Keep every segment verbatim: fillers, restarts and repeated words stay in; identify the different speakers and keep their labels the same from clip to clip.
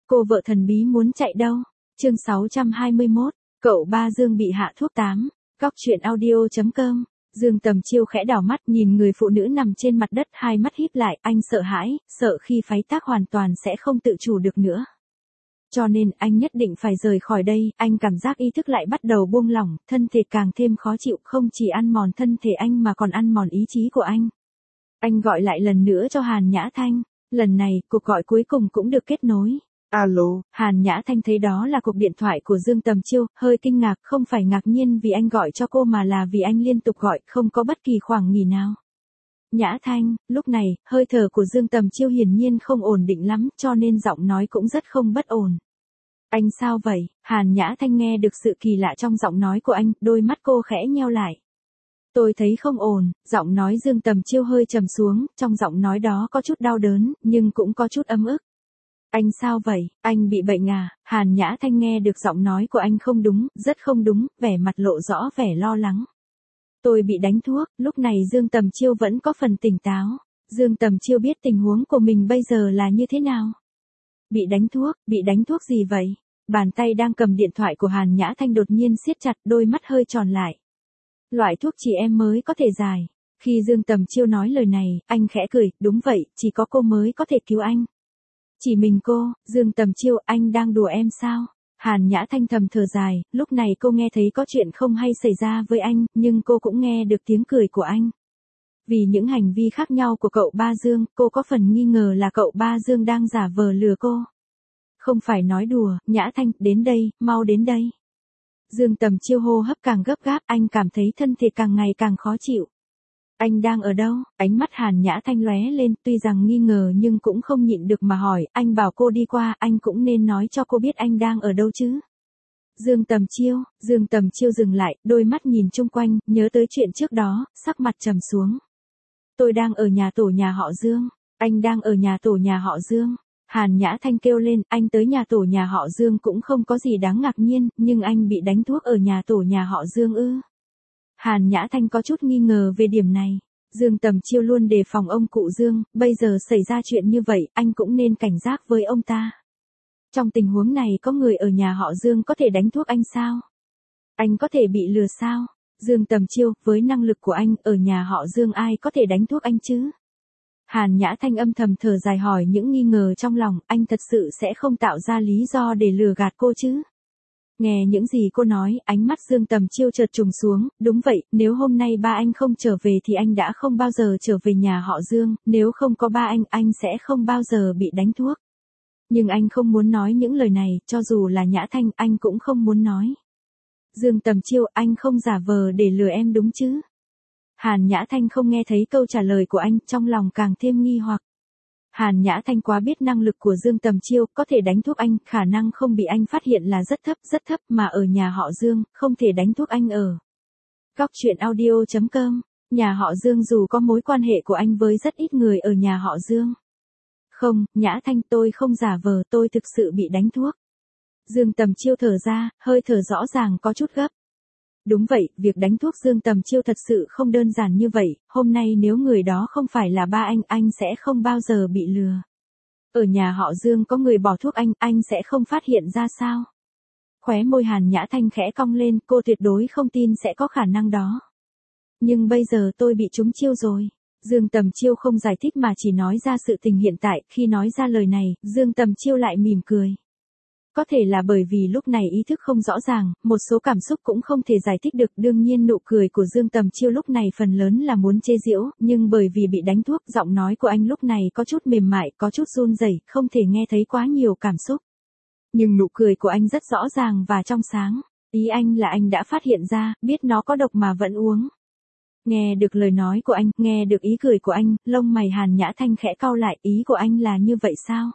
Speaker 1: Cô vợ thần bí muốn chạy đâu? Chương sáu trăm hai mươi mốt, cậu ba Dương bị hạ thuốc tám. Góc truyện audio chấm com. Dương Tầm Chiêu khẽ đảo mắt nhìn người phụ nữ nằm trên mặt đất, hai mắt híp lại, anh sợ hãi, sợ khi phái tác hoàn toàn sẽ không tự chủ được nữa. Cho nên anh nhất định phải rời khỏi đây, anh cảm giác ý thức lại bắt đầu buông lỏng, thân thể càng thêm khó chịu, không chỉ ăn mòn thân thể anh mà còn ăn mòn ý chí của anh. Anh gọi lại lần nữa cho Hàn Nhã Thanh, lần này, cuộc gọi cuối cùng cũng được kết nối.
Speaker 2: Alo.
Speaker 1: Hàn Nhã Thanh thấy đó là cuộc điện thoại của Dương Tầm Chiêu, hơi kinh ngạc, không phải ngạc nhiên vì anh gọi cho cô mà là vì anh liên tục gọi, không có bất kỳ khoảng nghỉ nào. Nhã Thanh, lúc này, hơi thở của Dương Tầm Chiêu hiển nhiên không ổn định lắm, cho nên giọng nói cũng rất không bất ổn. Anh sao vậy? Hàn Nhã Thanh nghe được sự kỳ lạ trong giọng nói của anh, đôi mắt cô khẽ nheo lại. Tôi thấy không ổn, giọng nói Dương Tầm Chiêu hơi trầm xuống, trong giọng nói đó có chút đau đớn, nhưng cũng có chút ấm ức. Anh sao vậy, anh bị bệnh à? Hàn Nhã Thanh nghe được giọng nói của anh không đúng, rất không đúng, vẻ mặt lộ rõ vẻ lo lắng. Tôi bị đánh thuốc, lúc này Dương Tầm Chiêu vẫn có phần tỉnh táo. Dương Tầm Chiêu biết tình huống của mình bây giờ là như thế nào. Bị đánh thuốc, bị đánh thuốc gì vậy? Bàn tay đang cầm điện thoại của Hàn Nhã Thanh đột nhiên siết chặt, đôi mắt hơi tròn lại. Loại thuốc chị em mới có thể giải. Khi Dương Tầm Chiêu nói lời này, anh khẽ cười, đúng vậy, chỉ có cô mới có thể cứu anh. Chỉ mình cô, Dương Tầm Chiêu, anh đang đùa em sao? Hàn Nhã Thanh thầm thở dài, lúc này cô nghe thấy có chuyện không hay xảy ra với anh, nhưng cô cũng nghe được tiếng cười của anh. Vì những hành vi khác nhau của cậu ba Dương, cô có phần nghi ngờ là cậu ba Dương đang giả vờ lừa cô. Không phải nói đùa, Nhã Thanh, đến đây, mau đến đây. Dương Tầm Chiêu hô hấp càng gấp gáp, anh cảm thấy thân thể càng ngày càng khó chịu. Anh đang ở đâu? Ánh mắt Hàn Nhã Thanh lóe lên, tuy rằng nghi ngờ nhưng cũng không nhịn được mà hỏi, anh bảo cô đi qua, anh cũng nên nói cho cô biết anh đang ở đâu chứ. Dương Tầm Chiêu, Dương Tầm Chiêu dừng lại, đôi mắt nhìn chung quanh, nhớ tới chuyện trước đó, sắc mặt trầm xuống. Tôi đang ở nhà tổ nhà họ Dương, anh đang ở nhà tổ nhà họ Dương. Hàn Nhã Thanh kêu lên, anh tới nhà tổ nhà họ Dương cũng không có gì đáng ngạc nhiên, nhưng anh bị đánh thuốc ở nhà tổ nhà họ Dương ư? Hàn Nhã Thanh có chút nghi ngờ về điểm này. Dương Tầm Chiêu luôn đề phòng ông cụ Dương, bây giờ xảy ra chuyện như vậy, anh cũng nên cảnh giác với ông ta. Trong tình huống này có người ở nhà họ Dương có thể đánh thuốc anh sao? Anh có thể bị lừa sao? Dương Tầm Chiêu, với năng lực của anh, ở nhà họ Dương ai có thể đánh thuốc anh chứ? Hàn Nhã Thanh âm thầm thở dài hỏi những nghi ngờ trong lòng, anh thật sự sẽ không tạo ra lý do để lừa gạt cô chứ? Nghe những gì cô nói, ánh mắt Dương Tầm Chiêu chợt trùng xuống, đúng vậy, nếu hôm nay ba anh không trở về thì anh đã không bao giờ trở về nhà họ Dương, nếu không có ba anh, anh sẽ không bao giờ bị đánh thuốc. Nhưng anh không muốn nói những lời này, cho dù là Nhã Thanh, anh cũng không muốn nói. Dương Tầm Chiêu, anh không giả vờ để lừa em đúng chứ? Hàn Nhã Thanh không nghe thấy câu trả lời của anh, trong lòng càng thêm nghi hoặc. Hàn Nhã Thanh quá biết năng lực của Dương Tầm Chiêu, có thể đánh thuốc anh, khả năng không bị anh phát hiện là rất thấp, rất thấp, mà ở nhà họ Dương, không thể đánh thuốc anh ở. Góc truyện audio chấm com, nhà họ Dương dù có mối quan hệ của anh với rất ít người ở nhà họ Dương. Không, Nhã Thanh, tôi không giả vờ, tôi thực sự bị đánh thuốc. Dương Tầm Chiêu thở ra, hơi thở rõ ràng có chút gấp. Đúng vậy, việc đánh thuốc Dương Tầm Chiêu thật sự không đơn giản như vậy, hôm nay nếu người đó không phải là ba anh, anh sẽ không bao giờ bị lừa. Ở nhà họ Dương có người bỏ thuốc anh, anh sẽ không phát hiện ra sao? Khóe môi Hàn Nhã Thanh khẽ cong lên, cô tuyệt đối không tin sẽ có khả năng đó. Nhưng bây giờ tôi bị trúng chiêu rồi. Dương Tầm Chiêu không giải thích mà chỉ nói ra sự tình hiện tại, khi nói ra lời này, Dương Tầm Chiêu lại mỉm cười. Có thể là bởi vì lúc này ý thức không rõ ràng, một số cảm xúc cũng không thể giải thích được, đương nhiên nụ cười của Dương Tầm Chiêu lúc này phần lớn là muốn chế giễu, nhưng bởi vì bị đánh thuốc, giọng nói của anh lúc này có chút mềm mại, có chút run rẩy, không thể nghe thấy quá nhiều cảm xúc. Nhưng nụ cười của anh rất rõ ràng và trong sáng, ý anh là anh đã phát hiện ra, biết nó có độc mà vẫn uống. Nghe được lời nói của anh, nghe được ý cười của anh, lông mày Hàn Nhã Thanh khẽ cau lại, ý của anh là như vậy sao?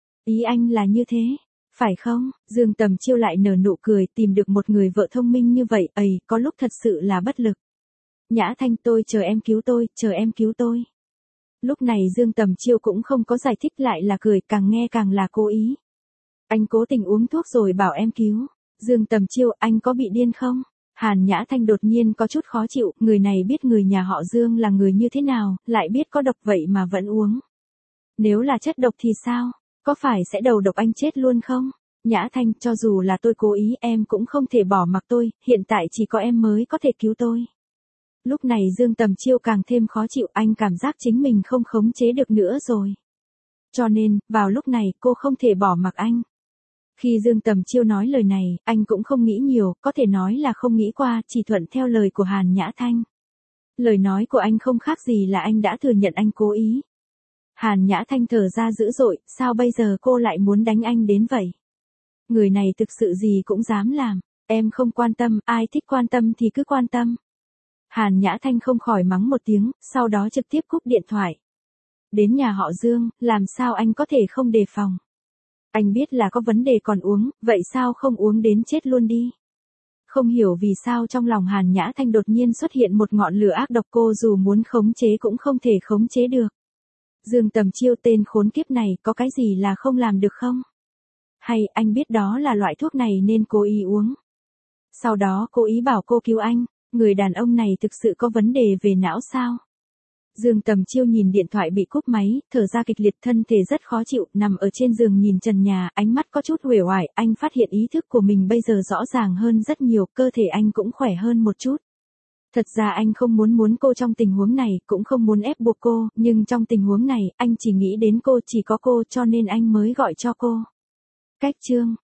Speaker 1: Ý anh là như thế. Phải không? Dương Tầm Chiêu lại nở nụ cười, tìm được một người vợ thông minh như vậy, ầy, có lúc thật sự là bất lực. Nhã Thanh, tôi chờ em cứu tôi, chờ em cứu tôi. Lúc này Dương Tầm Chiêu cũng không có giải thích, lại là cười, càng nghe càng là cố ý. Anh cố tình uống thuốc rồi bảo em cứu. Dương Tầm Chiêu, anh có bị điên không? Hàn Nhã Thanh đột nhiên có chút khó chịu, người này biết người nhà họ Dương là người như thế nào, lại biết có độc vậy mà vẫn uống. Nếu là chất độc thì sao? Có phải sẽ đầu độc anh chết luôn không? Nhã Thanh, cho dù là tôi cố ý em cũng không thể bỏ mặc tôi, hiện tại chỉ có em mới có thể cứu tôi. Lúc này Dương Tầm Chiêu càng thêm khó chịu, anh cảm giác chính mình không khống chế được nữa rồi. Cho nên, vào lúc này cô không thể bỏ mặc anh. Khi Dương Tầm Chiêu nói lời này, anh cũng không nghĩ nhiều, có thể nói là không nghĩ qua, chỉ thuận theo lời của Hàn Nhã Thanh. Lời nói của anh không khác gì là anh đã thừa nhận anh cố ý. Hàn Nhã Thanh thở ra dữ dội, sao bây giờ cô lại muốn đánh anh đến vậy? Người này thực sự gì cũng dám làm, em không quan tâm, ai thích quan tâm thì cứ quan tâm. Hàn Nhã Thanh không khỏi mắng một tiếng, sau đó trực tiếp cúp điện thoại. Đến nhà họ Dương, làm sao anh có thể không đề phòng? Anh biết là có vấn đề còn uống, vậy sao không uống đến chết luôn đi? Không hiểu vì sao trong lòng Hàn Nhã Thanh đột nhiên xuất hiện một ngọn lửa ác độc, cô dù muốn khống chế cũng không thể khống chế được. Dương Tầm Chiêu, tên khốn kiếp này, có cái gì là không làm được không? Hay anh biết đó là loại thuốc này nên cố ý uống? Sau đó cố ý bảo cô cứu anh, người đàn ông này thực sự có vấn đề về não sao? Dương Tầm Chiêu nhìn điện thoại bị cúp máy, thở ra kịch liệt, thân thể rất khó chịu, nằm ở trên giường nhìn trần nhà, ánh mắt có chút uể oải, anh phát hiện ý thức của mình bây giờ rõ ràng hơn rất nhiều, cơ thể anh cũng khỏe hơn một chút. Thật ra anh không muốn muốn cô trong tình huống này, cũng không muốn ép buộc cô, nhưng trong tình huống này, anh chỉ nghĩ đến cô, chỉ có cô cho nên anh mới gọi cho cô. Cách chương